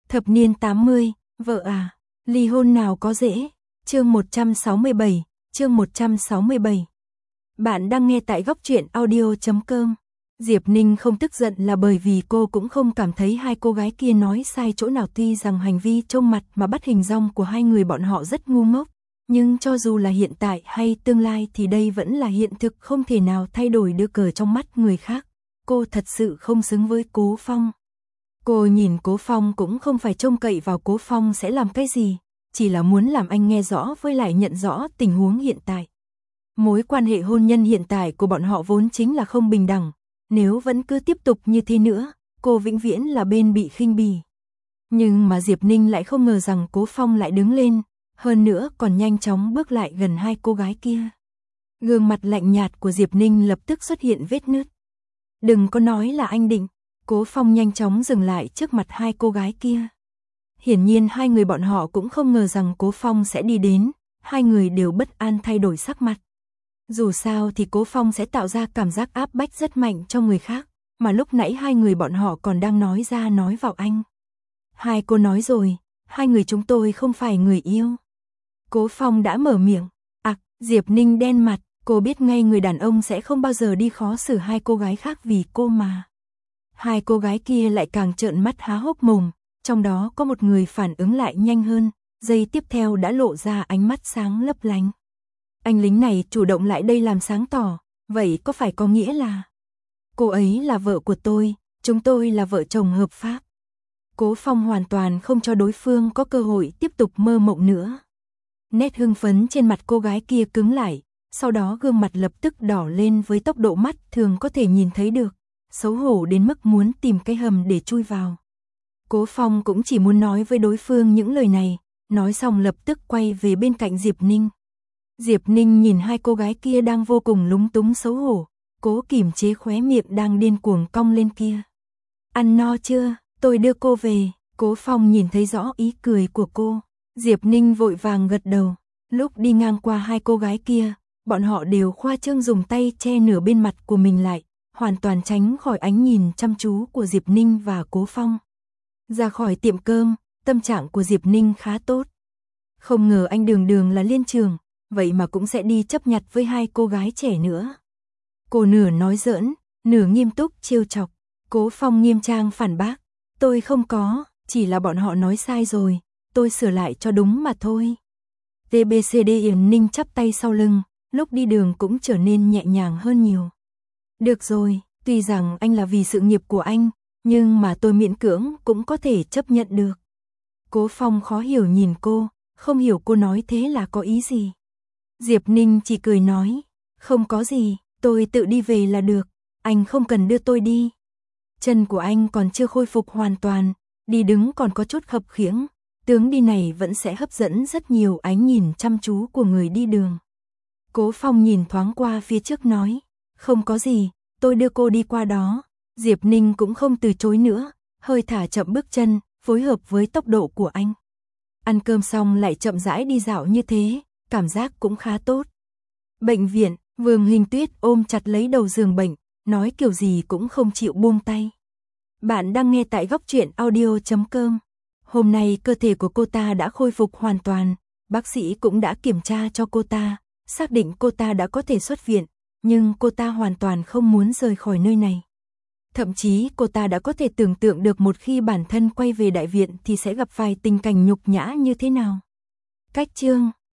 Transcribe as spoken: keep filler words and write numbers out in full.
Thập niên tám mươi, vợ à, ly hôn nào có dễ. Chương một trăm sáu mươi bảy, chương một trăm sáu mươi bảy. Bạn đang nghe tại góc truyện audio chấm com. Diệp Ninh không tức giận là bởi vì cô cũng không cảm thấy hai cô gái kia nói sai chỗ nào, tuy rằng hành vi trông mặt mà bắt hình dong của hai người bọn họ rất ngu ngốc, nhưng cho dù là hiện tại hay tương lai thì đây vẫn là hiện thực không thể nào thay đổi được ở trong mắt người khác. Cô thật sự không xứng với Cố Phong. Cô nhìn Cố Phong cũng không phải trông cậy vào Cố Phong sẽ làm cái gì, chỉ là muốn làm anh nghe rõ với lại nhận rõ tình huống hiện tại. Mối quan hệ hôn nhân hiện tại của bọn họ vốn chính là không bình đẳng, nếu vẫn cứ tiếp tục như thế nữa, cô vĩnh viễn là bên bị khinh bỉ. Nhưng mà Diệp Ninh lại không ngờ rằng Cố Phong lại đứng lên, hơn nữa còn nhanh chóng bước lại gần hai cô gái kia. Gương mặt lạnh nhạt của Diệp Ninh lập tức xuất hiện vết nứt. Đừng có nói là anh định. Cố Phong nhanh chóng dừng lại trước mặt hai cô gái kia. Hiển nhiên hai người bọn họ cũng không ngờ rằng Cố Phong sẽ đi đến, hai người đều bất an thay đổi sắc mặt. Dù sao thì Cố Phong sẽ tạo ra cảm giác áp bách rất mạnh cho người khác, mà lúc nãy hai người bọn họ còn đang nói ra nói vào anh. Hai cô nói rồi, hai người chúng tôi không phải người yêu. Cố Phong đã mở miệng. Ặc, Diệp Ninh đen mặt, cô biết ngay người đàn ông sẽ không bao giờ đi khó xử hai cô gái khác vì cô mà. Hai cô gái kia lại càng trợn mắt há hốc mồm, trong đó có một người phản ứng lại nhanh hơn, giây tiếp theo đã lộ ra ánh mắt sáng lấp lánh. Anh lính này chủ động lại đây làm sáng tỏ, vậy có phải có nghĩa là cô ấy là vợ của tôi, chúng tôi là vợ chồng hợp pháp. Cố Phong hoàn toàn không cho đối phương có cơ hội tiếp tục mơ mộng nữa. Nét hưng phấn trên mặt cô gái kia cứng lại, sau đó gương mặt lập tức đỏ lên với tốc độ mắt thường có thể nhìn thấy được, xấu hổ đến mức muốn tìm cái hầm để chui vào. Cố Phong cũng chỉ muốn nói với đối phương những lời này, nói xong lập tức quay về bên cạnh Diệp Ninh. Diệp Ninh nhìn hai cô gái kia đang vô cùng lúng túng xấu hổ, cố kiềm chế khóe miệng đang điên cuồng cong lên kia. Ăn no chưa, tôi đưa cô về. Cố Phong nhìn thấy rõ ý cười của cô. Diệp Ninh vội vàng gật đầu. Lúc đi ngang qua hai cô gái kia, bọn họ đều khoa trương dùng tay che nửa bên mặt của mình lại, hoàn toàn tránh khỏi ánh nhìn chăm chú của Diệp Ninh và Cố Phong. Ra khỏi tiệm cơm, tâm trạng của Diệp Ninh khá tốt. Không ngờ anh đường đường là liên trường, vậy mà cũng sẽ đi chấp nhặt với hai cô gái trẻ nữa. Cô nửa nói giỡn, nửa nghiêm túc trêu chọc. Cố Phong nghiêm trang phản bác. Tôi không có, chỉ là bọn họ nói sai rồi, tôi sửa lại cho đúng mà thôi. tê bê xê đê Yến Ninh chắp tay sau lưng, lúc đi đường cũng trở nên nhẹ nhàng hơn nhiều. Được rồi, tuy rằng anh là vì sự nghiệp của anh, nhưng mà tôi miễn cưỡng cũng có thể chấp nhận được. Cố Phong khó hiểu nhìn cô, không hiểu cô nói thế là có ý gì. Diệp Ninh chỉ cười nói, không có gì, tôi tự đi về là được, anh không cần đưa tôi đi. Chân của anh còn chưa khôi phục hoàn toàn, đi đứng còn có chút khập khiễng, tướng đi này vẫn sẽ hấp dẫn rất nhiều ánh nhìn chăm chú của người đi đường. Cố Phong nhìn thoáng qua phía trước nói, không có gì, tôi đưa cô đi qua đó. Diệp Ninh cũng không từ chối nữa, hơi thả chậm bước chân, phối hợp với tốc độ của anh. Ăn cơm xong lại chậm rãi đi dạo như thế, cảm giác cũng khá tốt. Bệnh viện, Vương Hình Tuyết ôm chặt lấy đầu giường bệnh, nói kiểu gì cũng không chịu buông tay. Bạn đang nghe tại góc truyện audio chấm com. Hôm nay cơ thể của cô ta đã khôi phục hoàn toàn, bác sĩ cũng đã kiểm tra cho cô ta, xác định cô ta đã có thể xuất viện, nhưng cô ta hoàn toàn không muốn rời khỏi nơi này. Thậm chí cô ta đã có thể tưởng tượng được một khi bản thân quay về đại viện thì sẽ gặp phải tình cảnh nhục nhã như thế nào. Cách chương